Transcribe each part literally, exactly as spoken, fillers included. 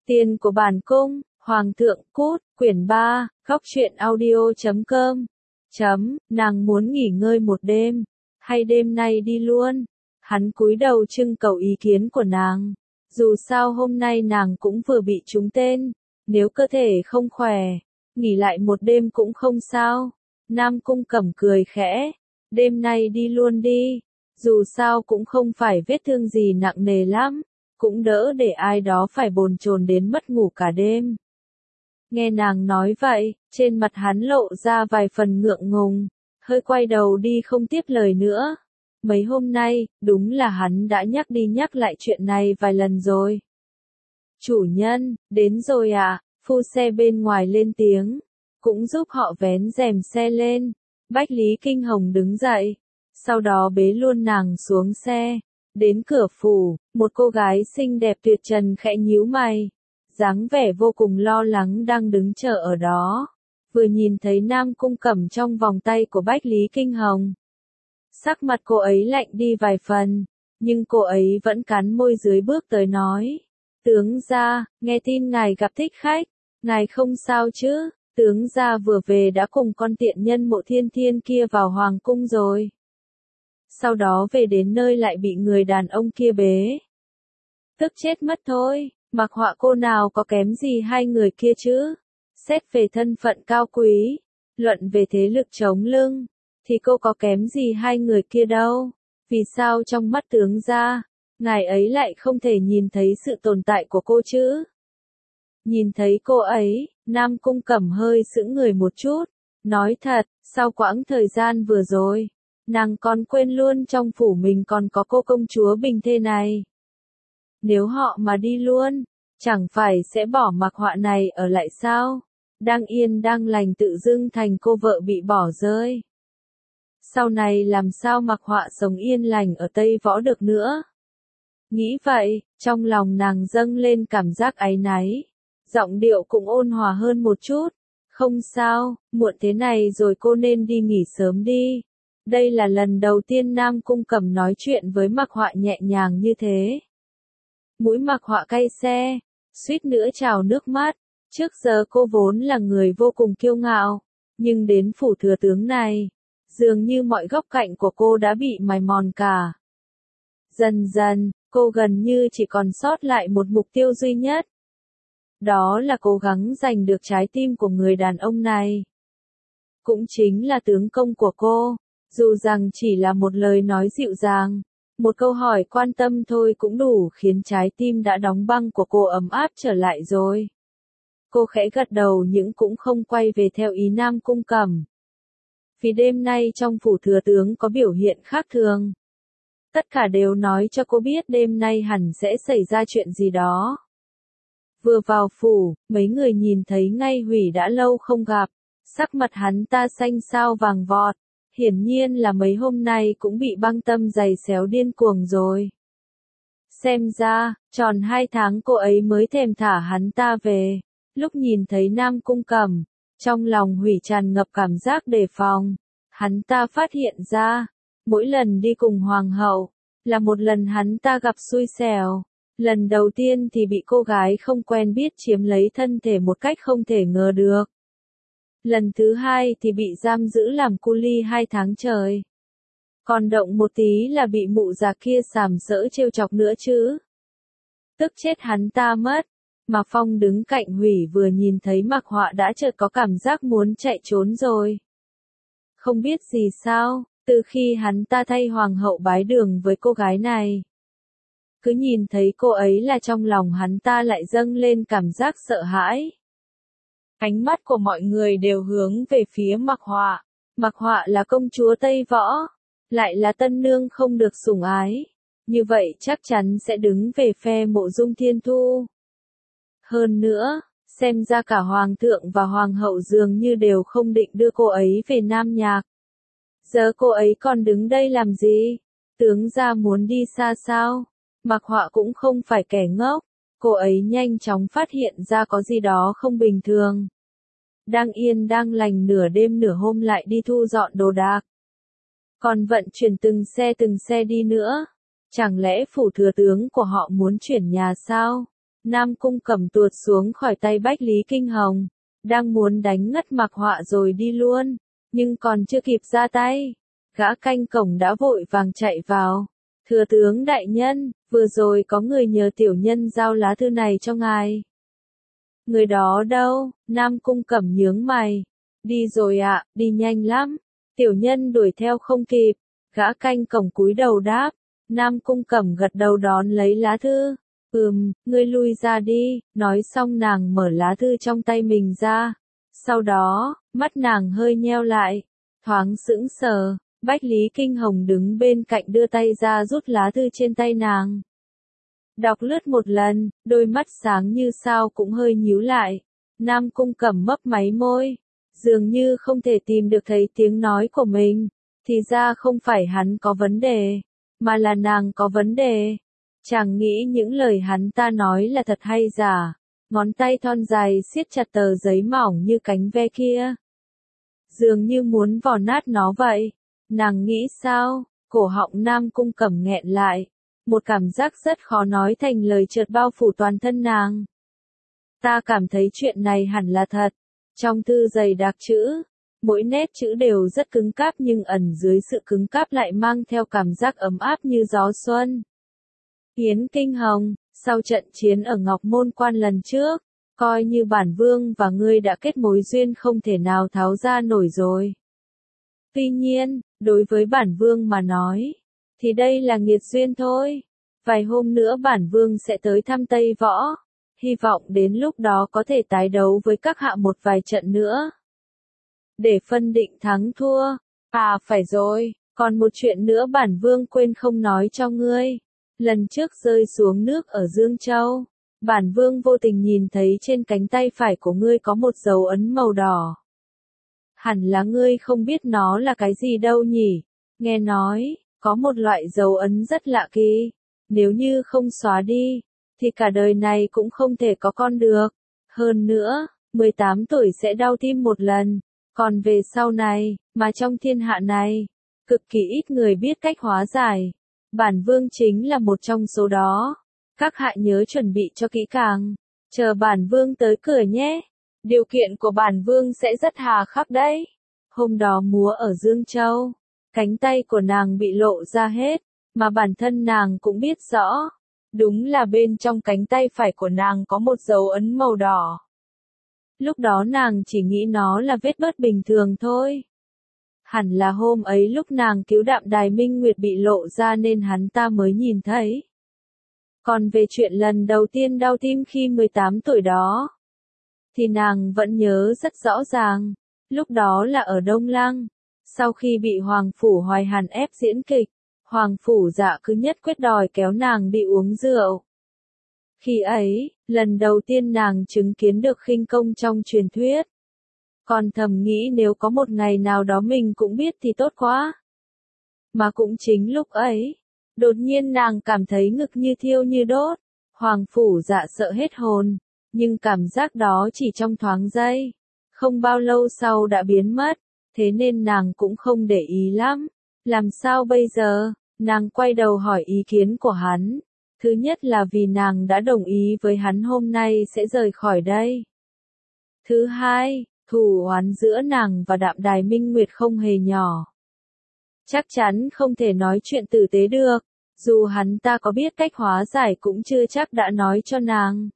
Tiền của bản cung, Hoàng thượng cút, quyển ba, góc truyện audio chấm com. Chấm, nàng muốn nghỉ ngơi một đêm, hay đêm nay đi luôn. Hắn cúi đầu trưng cầu ý kiến của nàng. Dù sao hôm nay nàng cũng vừa bị trúng tên, nếu cơ thể không khỏe, nghỉ lại một đêm cũng không sao. Nam Cung Cẩm cười khẽ, đêm nay đi luôn đi, dù sao cũng không phải vết thương gì nặng nề lắm, cũng đỡ để ai đó phải bồn chồn đến mất ngủ cả đêm. Nghe nàng nói vậy, trên mặt hắn lộ ra vài phần ngượng ngùng, hơi quay đầu đi không tiếp lời nữa. Mấy hôm nay, đúng là hắn đã nhắc đi nhắc lại chuyện này vài lần rồi. Chủ nhân, đến rồi à, phu xe bên ngoài lên tiếng, cũng giúp họ vén rèm xe lên. Bách Lý Kinh Hồng đứng dậy, sau đó bế luôn nàng xuống xe. Đến cửa phủ, một cô gái xinh đẹp tuyệt trần khẽ nhíu mày, dáng vẻ vô cùng lo lắng đang đứng chờ ở đó. Vừa nhìn thấy Nam Cung Cẩm trong vòng tay của Bách Lý Kinh Hồng, sắc mặt cô ấy lạnh đi vài phần, nhưng cô ấy vẫn cắn môi dưới bước tới nói, tướng gia, nghe tin ngài gặp thích khách, ngài không sao chứ? Tướng gia vừa về đã cùng con tiện nhân Mộ Thiên Thiên kia vào hoàng cung rồi. Sau đó về đến nơi lại bị người đàn ông kia bế. Tức chết mất thôi, Mặc Họa cô nào có kém gì hai người kia chứ? Xét về thân phận cao quý, luận về thế lực chống lưng, thì cô có kém gì hai người kia đâu. Vì sao trong mắt tướng gia, ngài ấy lại không thể nhìn thấy sự tồn tại của cô chứ? Nhìn thấy cô ấy, Nam Cung Cẩm hơi sững người một chút, nói thật, sau quãng thời gian vừa rồi, nàng còn quên luôn trong phủ mình còn có cô công chúa Bình Thê này. Nếu họ mà đi luôn, chẳng phải sẽ bỏ Mặc Họa này ở lại sao? Đang yên đang lành tự dưng thành cô vợ bị bỏ rơi. Sau này làm sao Mặc Họa sống yên lành ở Tây Võ được nữa? Nghĩ vậy, trong lòng nàng dâng lên cảm giác áy náy. Giọng điệu cũng ôn hòa hơn một chút. Không sao, muộn thế này rồi cô nên đi nghỉ sớm đi. Đây là lần đầu tiên Nam Cung Cẩm nói chuyện với Mặc Họa nhẹ nhàng như thế. Mũi Mặc Họa cay xe, suýt nữa trào nước mắt. Trước giờ cô vốn là người vô cùng kiêu ngạo, nhưng đến phủ thừa tướng này, dường như mọi góc cạnh của cô đã bị mài mòn cả. Dần dần, cô gần như chỉ còn sót lại một mục tiêu duy nhất. Đó là cố gắng giành được trái tim của người đàn ông này. Cũng chính là tướng công của cô, dù rằng chỉ là một lời nói dịu dàng, một câu hỏi quan tâm thôi cũng đủ khiến trái tim đã đóng băng của cô ấm áp trở lại rồi. Cô khẽ gật đầu nhưng cũng không quay về theo ý Nam Cung Cẩm. Vì đêm nay trong phủ thừa tướng có biểu hiện khác thường. Tất cả đều nói cho cô biết đêm nay hẳn sẽ xảy ra chuyện gì đó. Vừa vào phủ, mấy người nhìn thấy ngay Hủy đã lâu không gặp, sắc mặt hắn ta xanh xao vàng vọt, hiển nhiên là mấy hôm nay cũng bị băng tâm giày xéo điên cuồng rồi. Xem ra, tròn hai tháng cô ấy mới thèm thả hắn ta về. Lúc nhìn thấy Nam Cung Cẩm, trong lòng Hủy tràn ngập cảm giác đề phòng. Hắn ta phát hiện ra, mỗi lần đi cùng hoàng hậu, là một lần hắn ta gặp xui xẻo. Lần đầu tiên thì bị cô gái không quen biết chiếm lấy thân thể một cách không thể ngờ được. Lần thứ hai thì bị giam giữ làm cu li hai tháng trời. Còn động một tí là bị mụ già kia sàm sỡ trêu chọc nữa chứ. Tức chết hắn ta mất. Mạc Phong đứng cạnh Hủy vừa nhìn thấy Mặc Họa đã chợt có cảm giác muốn chạy trốn rồi. Không biết gì sao, từ khi hắn ta thay hoàng hậu bái đường với cô gái này, cứ nhìn thấy cô ấy là trong lòng hắn ta lại dâng lên cảm giác sợ hãi. Ánh mắt của mọi người đều hướng về phía Mặc Họa. Mặc Họa là công chúa Tây Võ, lại là tân nương không được sủng ái. Như vậy chắc chắn sẽ đứng về phe Mộ Dung Thiên Thu. Hơn nữa, xem ra cả hoàng thượng và hoàng hậu dường như đều không định đưa cô ấy về Nam Nhạc. Giờ cô ấy còn đứng đây làm gì? Tướng gia muốn đi xa sao? Mặc Họa cũng không phải kẻ ngốc, cô ấy nhanh chóng phát hiện ra có gì đó không bình thường. Đang yên đang lành nửa đêm nửa hôm lại đi thu dọn đồ đạc. Còn vận chuyển từng xe từng xe đi nữa. Chẳng lẽ phủ thừa tướng của họ muốn chuyển nhà sao? Nam Cung Cẩm tuột xuống khỏi tay Bách Lý Kinh Hồng, đang muốn đánh ngất Mạc Họa rồi đi luôn, nhưng còn chưa kịp ra tay, gã canh cổng đã vội vàng chạy vào. Thừa tướng đại nhân, vừa rồi có người nhờ tiểu nhân giao lá thư này cho ngài. Người đó đâu? Nam Cung Cẩm nhướng mày. Đi rồi ạ, à, đi nhanh lắm. Tiểu nhân đuổi theo không kịp. Gã canh cổng cúi đầu đáp. Nam Cung Cẩm gật đầu đón lấy lá thư. Ừm, ngươi lui ra đi. Nói xong nàng mở lá thư trong tay mình ra. Sau đó, mắt nàng hơi nheo lại. Thoáng sững sờ. Bách Lý Kinh Hồng đứng bên cạnh đưa tay ra rút lá thư trên tay nàng. Đọc lướt một lần, đôi mắt sáng như sao cũng hơi nhíu lại. Nam Cung Cẩm mấp máy môi, dường như không thể tìm được thấy tiếng nói của mình. Thì ra không phải hắn có vấn đề, mà là nàng có vấn đề. Chàng nghĩ những lời hắn ta nói là thật hay giả. Ngón tay thon dài siết chặt tờ giấy mỏng như cánh ve kia, dường như muốn vò nát nó vậy. Nàng nghĩ sao? Cổ họng Nam Cung Cẩm nghẹn lại. Một cảm giác rất khó nói thành lời chợt bao phủ toàn thân nàng. Ta cảm thấy chuyện này hẳn là thật. Trong thư dày đặc chữ, mỗi nét chữ đều rất cứng cáp nhưng ẩn dưới sự cứng cáp lại mang theo cảm giác ấm áp như gió xuân. Yến Kinh Hồng, sau trận chiến ở Ngọc Môn Quan lần trước, coi như bản vương và ngươi đã kết mối duyên không thể nào tháo ra nổi rồi. Tuy nhiên, đối với bản vương mà nói, thì đây là nghiệt duyên thôi. Vài hôm nữa bản vương sẽ tới thăm Tây Võ, hy vọng đến lúc đó có thể tái đấu với các hạ một vài trận nữa, để phân định thắng thua. À phải rồi, còn một chuyện nữa bản vương quên không nói cho ngươi. Lần trước rơi xuống nước ở Dương Châu, bản vương vô tình nhìn thấy trên cánh tay phải của ngươi có một dấu ấn màu đỏ. Hẳn là ngươi không biết nó là cái gì đâu nhỉ? Nghe nói, có một loại dấu ấn rất lạ kỳ. Nếu như không xóa đi, thì cả đời này cũng không thể có con được. Hơn nữa, mười tám tuổi sẽ đau tim một lần. Còn về sau này, mà trong thiên hạ này, cực kỳ ít người biết cách hóa giải. Bản vương chính là một trong số đó. Các hạ nhớ chuẩn bị cho kỹ càng. Chờ bản vương tới cửa nhé. Điều kiện của bản vương sẽ rất hà khắc đấy. Hôm đó múa ở Dương Châu, cánh tay của nàng bị lộ ra hết, mà bản thân nàng cũng biết rõ. Đúng là bên trong cánh tay phải của nàng có một dấu ấn màu đỏ. Lúc đó nàng chỉ nghĩ nó là vết bớt bình thường thôi. Hẳn là hôm ấy lúc nàng cứu Đạm Đài Minh Nguyệt bị lộ ra nên hắn ta mới nhìn thấy. Còn về chuyện lần đầu tiên đau tim khi mười tám tuổi đó, thì nàng vẫn nhớ rất rõ ràng. Lúc đó là ở Đông Lăng. Sau khi bị Hoàng Phủ Hoài Hàn ép diễn kịch, Hoàng Phủ Dạ cứ nhất quyết đòi kéo nàng đi uống rượu. Khi ấy, lần đầu tiên nàng chứng kiến được khinh công trong truyền thuyết. Còn thầm nghĩ nếu có một ngày nào đó mình cũng biết thì tốt quá. Mà cũng chính lúc ấy, đột nhiên nàng cảm thấy ngực như thiêu như đốt. Hoàng Phủ Dạ sợ hết hồn, nhưng cảm giác đó chỉ trong thoáng giây. Không bao lâu sau đã biến mất, thế nên nàng cũng không để ý lắm. Làm sao bây giờ? Nàng quay đầu hỏi ý kiến của hắn. Thứ nhất là vì nàng đã đồng ý với hắn hôm nay sẽ rời khỏi đây. Thứ hai, thù oán giữa nàng và Đạm Đài Minh Nguyệt không hề nhỏ. Chắc chắn không thể nói chuyện tử tế được, dù hắn ta có biết cách hóa giải cũng chưa chắc đã nói cho nàng.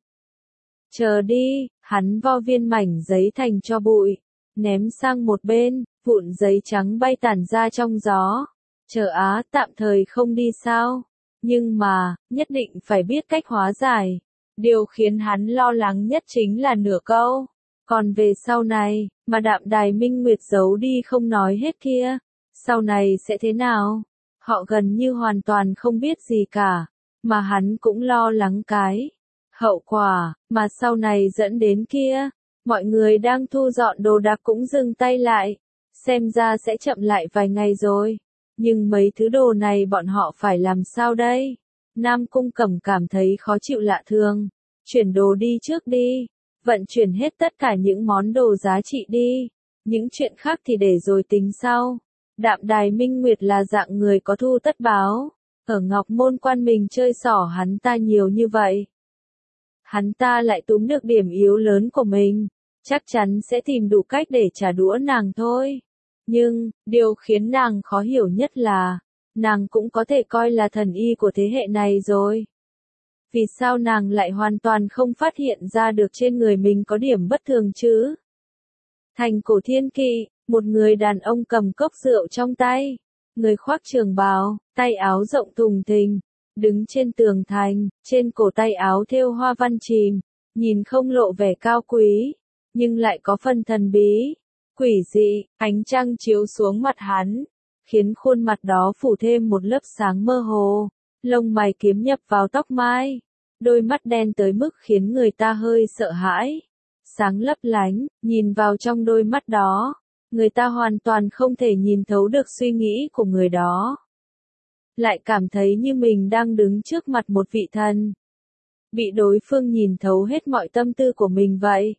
Chờ đi, hắn vo viên mảnh giấy thành tro bụi, ném sang một bên, vụn giấy trắng bay tản ra trong gió. Chờ á, tạm thời không đi sao? Nhưng mà, nhất định phải biết cách hóa giải. Điều khiến hắn lo lắng nhất chính là nửa câu. Còn về sau này, mà Đạm Đài Minh Nguyệt giấu đi không nói hết kia, sau này sẽ thế nào? Họ gần như hoàn toàn không biết gì cả, mà hắn cũng lo lắng cái hậu quả, mà sau này dẫn đến kia. Mọi người đang thu dọn đồ đạc cũng dừng tay lại, xem ra sẽ chậm lại vài ngày rồi. Nhưng mấy thứ đồ này bọn họ phải làm sao đây? Nam Cung Cẩm cảm thấy khó chịu lạ thường. Chuyển đồ đi trước đi. Vận chuyển hết tất cả những món đồ giá trị đi. Những chuyện khác thì để rồi tính sau. Đạm Đài Minh Nguyệt là dạng người có thu tất báo. Ở Ngọc Môn Quan mình chơi xỏ hắn ta nhiều như vậy. hắn ta lại túm được điểm yếu lớn của mình, chắc chắn sẽ tìm đủ cách để trả đũa nàng thôi. Nhưng, điều khiến nàng khó hiểu nhất là, nàng cũng có thể coi là thần y của thế hệ này rồi. Vì sao nàng lại hoàn toàn không phát hiện ra được trên người mình có điểm bất thường chứ? Thành Cổ Thiên Kỵ, một người đàn ông cầm cốc rượu trong tay, người khoác trường bào, tay áo rộng thùng thình, đứng trên tường thành, trên cổ tay áo thêu hoa văn chìm, nhìn không lộ vẻ cao quý, nhưng lại có phần thần bí, quỷ dị, ánh trăng chiếu xuống mặt hắn, khiến khuôn mặt đó phủ thêm một lớp sáng mơ hồ, lông mày kiếm nhập vào tóc mai, đôi mắt đen tới mức khiến người ta hơi sợ hãi, sáng lấp lánh, nhìn vào trong đôi mắt đó, người ta hoàn toàn không thể nhìn thấu được suy nghĩ của người đó. Lại cảm thấy như mình đang đứng trước mặt một vị thần, bị đối phương nhìn thấu hết mọi tâm tư của mình vậy.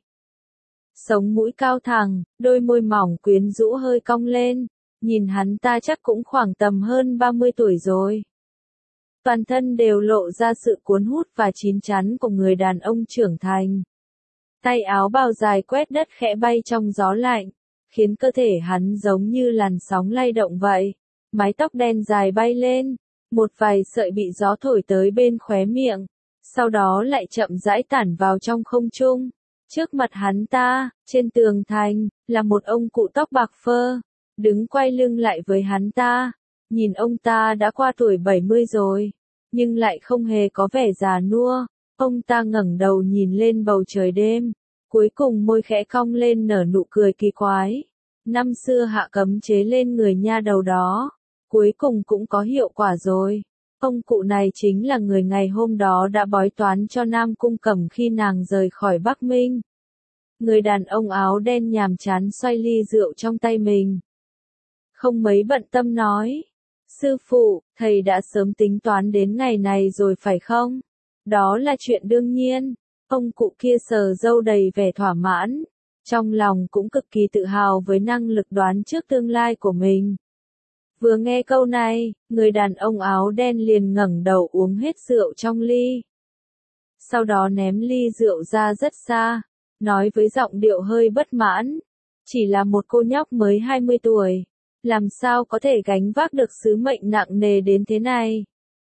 Sống mũi cao thẳng, đôi môi mỏng quyến rũ hơi cong lên, nhìn hắn ta chắc cũng khoảng tầm hơn ba mươi tuổi rồi. Toàn thân đều lộ ra sự cuốn hút và chín chắn của người đàn ông trưởng thành. Tay áo bào dài quét đất khẽ bay trong gió lạnh, khiến cơ thể hắn giống như làn sóng lay động vậy. Mái tóc đen dài bay lên, một vài sợi bị gió thổi tới bên khóe miệng, sau đó lại chậm rãi tản vào trong không trung. Trước mặt hắn ta, trên tường thành, là một ông cụ tóc bạc phơ, đứng quay lưng lại với hắn ta. Nhìn ông ta đã qua tuổi bảy mươi rồi, nhưng lại không hề có vẻ già nua. Ông ta ngẩng đầu nhìn lên bầu trời đêm, cuối cùng môi khẽ cong lên nở nụ cười kỳ quái. Năm xưa hạ cấm chế lên người nha đầu đó, cuối cùng cũng có hiệu quả rồi. Ông cụ này chính là người ngày hôm đó đã bói toán cho Nam Cung Cẩm khi nàng rời khỏi Bắc Minh. Người đàn ông áo đen nhàm chán xoay ly rượu trong tay mình, không mấy bận tâm nói: sư phụ, thầy đã sớm tính toán đến ngày này rồi phải không? Đó là chuyện đương nhiên. Ông cụ kia sờ râu đầy vẻ thỏa mãn, trong lòng cũng cực kỳ tự hào với năng lực đoán trước tương lai của mình. Vừa nghe câu này, người đàn ông áo đen liền ngẩng đầu uống hết rượu trong ly. Sau đó ném ly rượu ra rất xa, nói với giọng điệu hơi bất mãn: chỉ là một cô nhóc mới hai mươi tuổi, làm sao có thể gánh vác được sứ mệnh nặng nề đến thế này.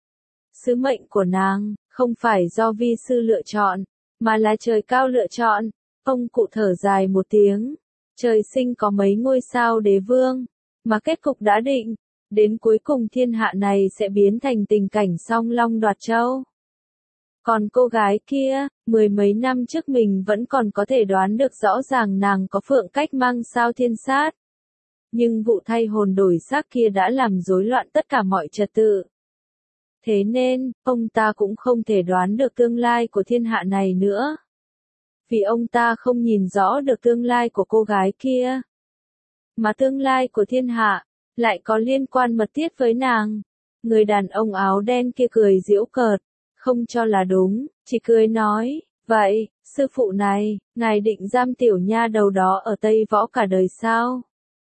Sứ mệnh của nàng, không phải do vi sư lựa chọn, mà là trời cao lựa chọn. Ông cụ thở dài một tiếng, trời sinh có mấy ngôi sao đế vương, mà kết cục đã định, đến cuối cùng thiên hạ này sẽ biến thành tình cảnh song long đoạt châu. Còn cô gái kia, mười mấy năm trước mình vẫn còn có thể đoán được rõ ràng nàng có phượng cách mang sao thiên sát. Nhưng vụ thay hồn đổi xác kia đã làm rối loạn tất cả mọi trật tự. Thế nên, ông ta cũng không thể đoán được tương lai của thiên hạ này nữa. Vì ông ta không nhìn rõ được tương lai của cô gái kia. Mà tương lai của thiên hạ, lại có liên quan mật thiết với nàng. Người đàn ông áo đen kia cười giễu cợt, không cho là đúng, chỉ cười nói: vậy, sư phụ này, ngài định giam tiểu nha đầu đó ở Tây Võ cả đời sao?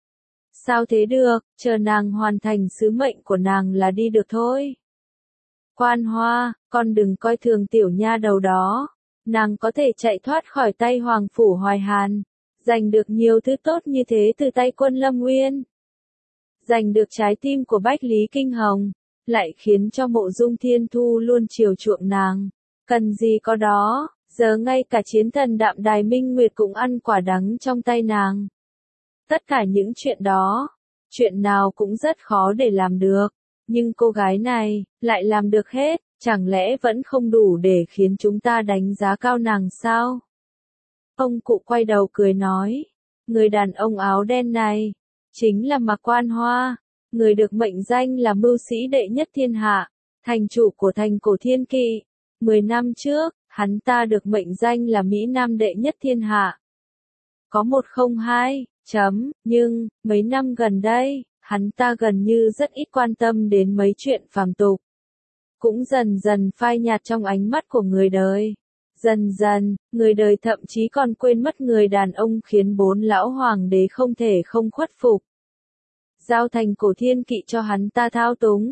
Sao thế được, chờ nàng hoàn thành sứ mệnh của nàng là đi được thôi. Quan Hoa, con đừng coi thường tiểu nha đầu đó. Nàng có thể chạy thoát khỏi tay Hoàng Phủ Hoài Hàn, giành được nhiều thứ tốt như thế từ tay quân Lâm Nguyên. Giành được trái tim của Bách Lý Kinh Hồng, lại khiến cho Mộ Dung Thiên Thu luôn chiều chuộng nàng. Cần gì có đó, giờ ngay cả chiến thần Đạm Đài Minh Nguyệt cũng ăn quả đắng trong tay nàng. Tất cả những chuyện đó, chuyện nào cũng rất khó để làm được, nhưng cô gái này, lại làm được hết. Chẳng lẽ vẫn không đủ để khiến chúng ta đánh giá cao nàng sao? Ông cụ quay đầu cười nói, người đàn ông áo đen này, chính là Mạc Quan Hoa, người được mệnh danh là mưu sĩ đệ nhất thiên hạ, thành chủ của thành Cổ Thiên Kỵ. Mười năm trước, hắn ta được mệnh danh là Mỹ Nam đệ nhất thiên hạ. Có một không hai, chấm, nhưng, mấy năm gần đây, hắn ta gần như rất ít quan tâm đến mấy chuyện phàm tục. Cũng dần dần phai nhạt trong ánh mắt của người đời. Dần dần, người đời thậm chí còn quên mất người đàn ông khiến bốn lão hoàng đế không thể không khuất phục. Giao thành Cổ Thiên Kỵ cho hắn ta thao túng.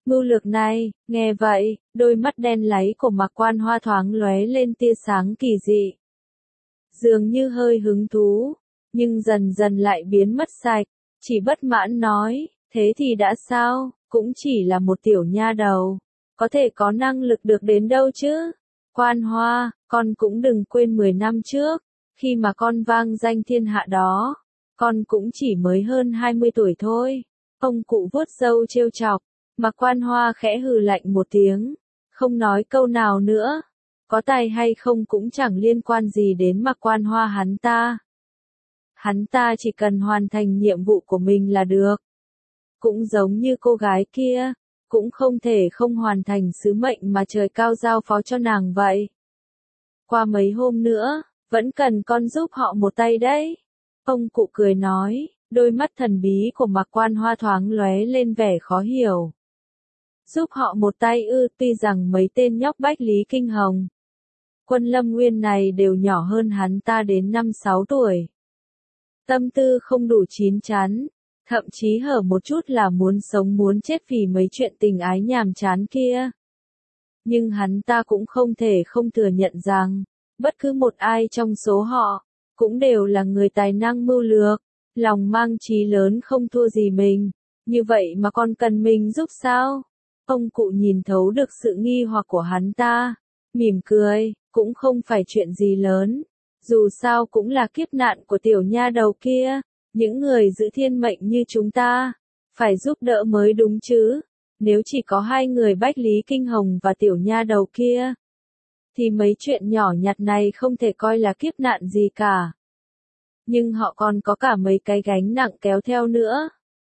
mưu lược này, nghe vậy, đôi mắt đen láy của Mạc Quan Hoa thoáng lóe lên tia sáng kỳ dị. Dường như hơi hứng thú, nhưng dần dần lại biến mất sạch, chỉ bất mãn nói, thế thì đã sao, cũng chỉ là một tiểu nha đầu, có thể có năng lực được đến đâu chứ. Quan Hoa, con cũng đừng quên mười năm trước, khi mà con vang danh thiên hạ đó, con cũng chỉ mới hơn hai mươi tuổi thôi. Ông cụ vuốt râu trêu chọc, Mạc Quan Hoa khẽ hừ lạnh một tiếng, không nói câu nào nữa. Có tài hay không cũng chẳng liên quan gì đến Mạc Quan Hoa hắn ta. Hắn ta chỉ cần hoàn thành nhiệm vụ của mình là được. Cũng giống như cô gái kia, cũng không thể không hoàn thành sứ mệnh mà trời cao giao phó cho nàng vậy. Qua mấy hôm nữa, vẫn cần con giúp họ một tay đấy. Ông cụ cười nói, đôi mắt thần bí của Mạc Quan Hoa thoáng lóe lên vẻ khó hiểu. Giúp họ một tay ư? Tuy rằng mấy tên nhóc Bách Lý Kinh Hồng, Quân Lâm Nguyên này đều nhỏ hơn hắn ta đến năm sáu tuổi. Tâm tư không đủ chín chắn, thậm chí hở một chút là muốn sống muốn chết vì mấy chuyện tình ái nhàm chán kia. Nhưng hắn ta cũng không thể không thừa nhận rằng, bất cứ một ai trong số họ, cũng đều là người tài năng mưu lược, lòng mang chí lớn không thua gì mình. Như vậy mà còn cần mình giúp sao? Ông cụ nhìn thấu được sự nghi hoặc của hắn ta, mỉm cười, cũng không phải chuyện gì lớn. Dù sao cũng là kiếp nạn của tiểu nha đầu kia, những người giữ thiên mệnh như chúng ta, phải giúp đỡ mới đúng chứ. Nếu chỉ có hai người Bách Lý Kinh Hồng và tiểu nha đầu kia, thì mấy chuyện nhỏ nhặt này không thể coi là kiếp nạn gì cả. Nhưng họ còn có cả mấy cái gánh nặng kéo theo nữa.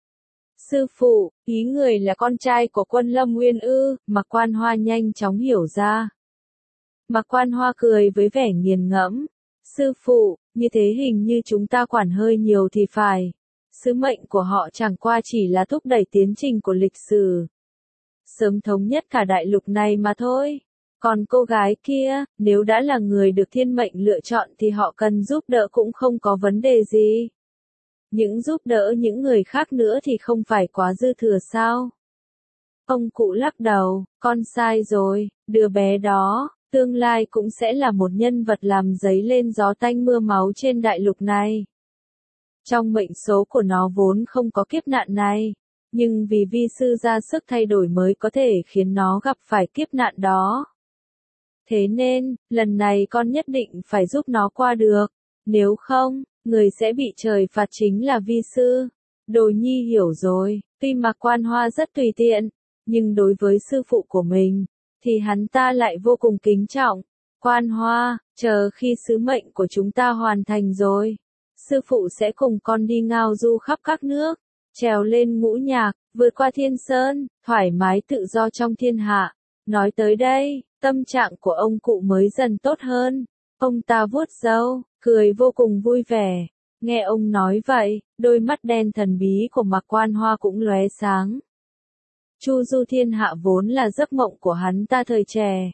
Sư phụ, ý người là con trai của Quân Lâm Nguyên ư? Mạc Quan Hoa nhanh chóng hiểu ra. Mạc Quan Hoa cười với vẻ nghiền ngẫm. Sư phụ, như thế hình như chúng ta quản hơi nhiều thì phải. Sứ mệnh của họ chẳng qua chỉ là thúc đẩy tiến trình của lịch sử, sớm thống nhất cả đại lục này mà thôi. Còn cô gái kia, nếu đã là người được thiên mệnh lựa chọn thì họ cần giúp đỡ cũng không có vấn đề gì. Những giúp đỡ những người khác nữa thì không phải quá dư thừa sao? Ông cụ lắc đầu, con sai rồi, đứa bé đó, tương lai cũng sẽ là một nhân vật làm dấy lên gió tanh mưa máu trên đại lục này. Trong mệnh số của nó vốn không có kiếp nạn này, nhưng vì vi sư ra sức thay đổi mới có thể khiến nó gặp phải kiếp nạn đó. Thế nên, lần này con nhất định phải giúp nó qua được, nếu không, người sẽ bị trời phạt chính là vi sư. Đồ nhi hiểu rồi, tuy Mạc Quan Hoa rất tùy tiện, nhưng đối với sư phụ của mình, thì hắn ta lại vô cùng kính trọng. Quan Hoa, chờ khi sứ mệnh của chúng ta hoàn thành rồi, sư phụ sẽ cùng con đi ngao du khắp các nước, trèo lên ngũ nhạc, vượt qua thiên sơn, thoải mái tự do trong thiên hạ. Nói tới đây, tâm trạng của ông cụ mới dần tốt hơn. Ông ta vuốt râu, cười vô cùng vui vẻ. Nghe ông nói vậy, đôi mắt đen thần bí của Mạc Quan Hoa cũng lóe sáng. Chu du thiên hạ vốn là giấc mộng của hắn ta thời trẻ.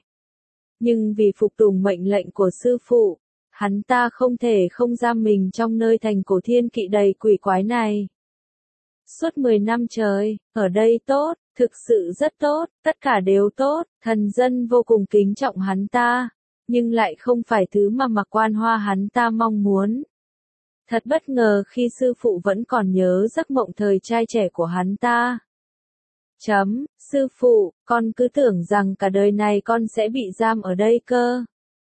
Nhưng vì phục tùng mệnh lệnh của sư phụ, hắn ta không thể không giam mình trong nơi thành cổ thiên kỵ đầy quỷ quái này. Suốt mười năm trời, ở đây tốt, thực sự rất tốt, tất cả đều tốt, thần dân vô cùng kính trọng hắn ta, nhưng lại không phải thứ mà Mạc Quan Hoa hắn ta mong muốn. Thật bất ngờ khi sư phụ vẫn còn nhớ giấc mộng thời trai trẻ của hắn ta. Chấm, sư phụ, con cứ tưởng rằng cả đời này con sẽ bị giam ở đây cơ.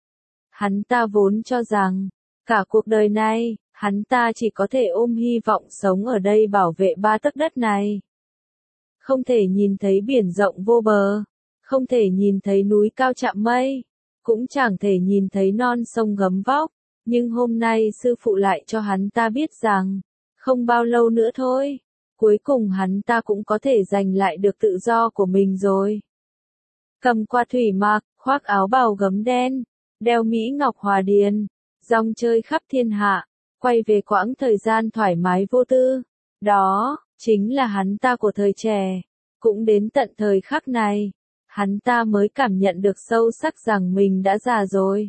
Hắn ta vốn cho rằng, cả cuộc đời này, hắn ta chỉ có thể ôm hy vọng sống ở đây bảo vệ ba tấc đất này. Không thể nhìn thấy biển rộng vô bờ, không thể nhìn thấy núi cao chạm mây, cũng chẳng thể nhìn thấy non sông gấm vóc, nhưng hôm nay sư phụ lại cho hắn ta biết rằng, không bao lâu nữa thôi, cuối cùng hắn ta cũng có thể giành lại được tự do của mình rồi. Cầm qua thủy mạc, khoác áo bào gấm đen, đeo mỹ ngọc hòa điền, rong chơi khắp thiên hạ, quay về quãng thời gian thoải mái vô tư. Đó, chính là hắn ta của thời trẻ. Cũng đến tận thời khắc này, hắn ta mới cảm nhận được sâu sắc rằng mình đã già rồi.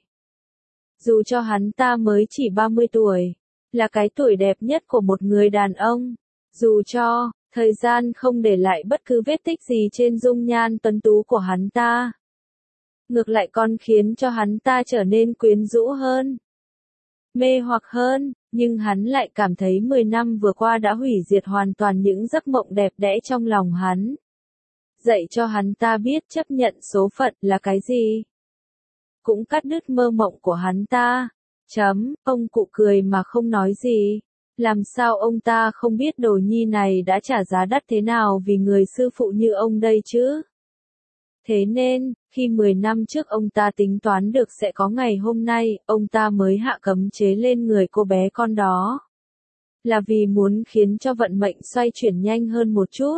Dù cho hắn ta mới chỉ ba mươi tuổi, là cái tuổi đẹp nhất của một người đàn ông. Dù cho, Thời gian không để lại bất cứ vết tích gì trên dung nhan tuấn tú của hắn ta. Ngược lại còn khiến cho hắn ta trở nên quyến rũ hơn, mê hoặc hơn, nhưng hắn lại cảm thấy mười năm vừa qua đã hủy diệt hoàn toàn những giấc mộng đẹp đẽ trong lòng hắn. Dạy cho hắn ta biết chấp nhận số phận là cái gì. Cũng cắt đứt mơ mộng của hắn ta. Chấm, ông cụ cười mà không nói gì. Làm sao ông ta không biết đồ nhi này đã trả giá đắt thế nào vì người sư phụ như ông đây chứ? Thế nên, khi mười năm trước ông ta tính toán được sẽ có ngày hôm nay, ông ta mới hạ cấm chế lên người cô bé con đó. Là vì muốn khiến cho vận mệnh xoay chuyển nhanh hơn một chút.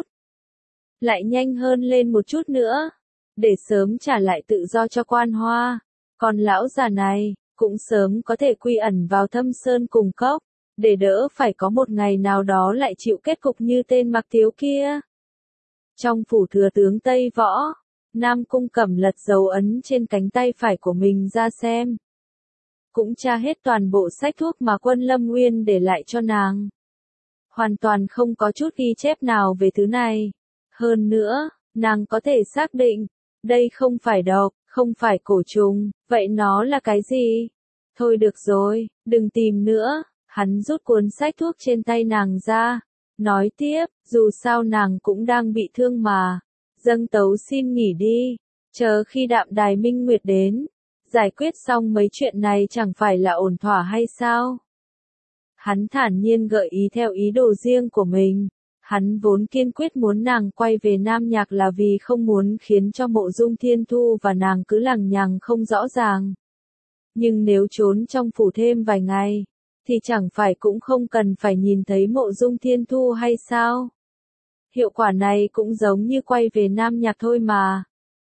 Lại nhanh hơn lên một chút nữa. Để sớm trả lại tự do cho Quan Hoa. Còn lão già này, cũng sớm có thể quy ẩn vào Thâm Sơn cùng cốc. Để đỡ phải có một ngày nào đó lại chịu kết cục như tên Mặc Thiếu kia. Trong phủ thừa tướng Tây Võ, Nam Cung Cẩm lật dấu ấn trên cánh tay phải của mình ra xem. Cũng tra hết toàn bộ sách thuốc mà Quân Lâm Nguyên để lại cho nàng. Hoàn toàn không có chút ghi chép nào về thứ này. Hơn nữa, nàng có thể xác định, đây không phải độc, không phải cổ trùng, vậy nó là cái gì? Thôi được rồi, đừng tìm nữa. Hắn rút cuốn sách thuốc trên tay nàng ra. Nói tiếp, dù sao nàng cũng đang bị thương mà. Dâng tấu xin nghỉ đi. Chờ khi Đạm Đài Minh Nguyệt đến. Giải quyết xong mấy chuyện này chẳng phải là ổn thỏa hay sao? Hắn thản nhiên gợi ý theo ý đồ riêng của mình. Hắn vốn kiên quyết muốn nàng quay về Nam Nhạc là vì không muốn khiến cho Mộ Dung Thiên Thu và nàng cứ lằng nhằng không rõ ràng. Nhưng nếu trốn trong phủ thêm vài ngày, thì chẳng phải cũng không cần phải nhìn thấy Mộ Dung Thiên Thu hay sao? Hiệu quả này cũng giống như quay về Nam Nhạc thôi mà.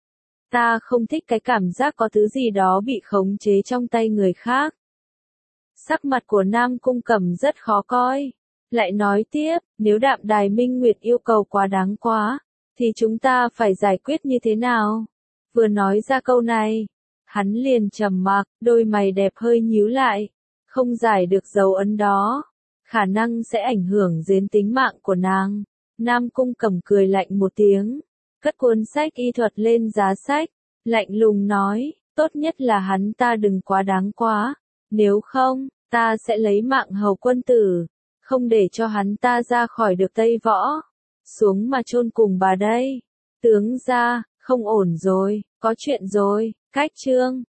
Ta không thích cái cảm giác có thứ gì đó bị khống chế trong tay người khác. Sắc mặt của Nam Cung Cẩm rất khó coi. Lại nói tiếp, nếu Đạm Đài Minh Nguyệt yêu cầu quá đáng quá, thì chúng ta phải giải quyết như thế nào? Vừa nói ra câu này, hắn liền trầm mặc, đôi mày đẹp hơi nhíu lại. Không giải được dấu ấn đó, khả năng sẽ ảnh hưởng đến tính mạng của nàng. Nam Cung Cẩm cười lạnh một tiếng, cất cuốn sách y thuật lên giá sách, lạnh lùng nói, tốt nhất là hắn ta đừng quá đáng quá, nếu không, ta sẽ lấy mạng Hầu quân tử, không để cho hắn ta ra khỏi được Tây Võ, xuống mà chôn cùng bà đây. Tướng gia, không ổn rồi, có chuyện rồi. Cách chương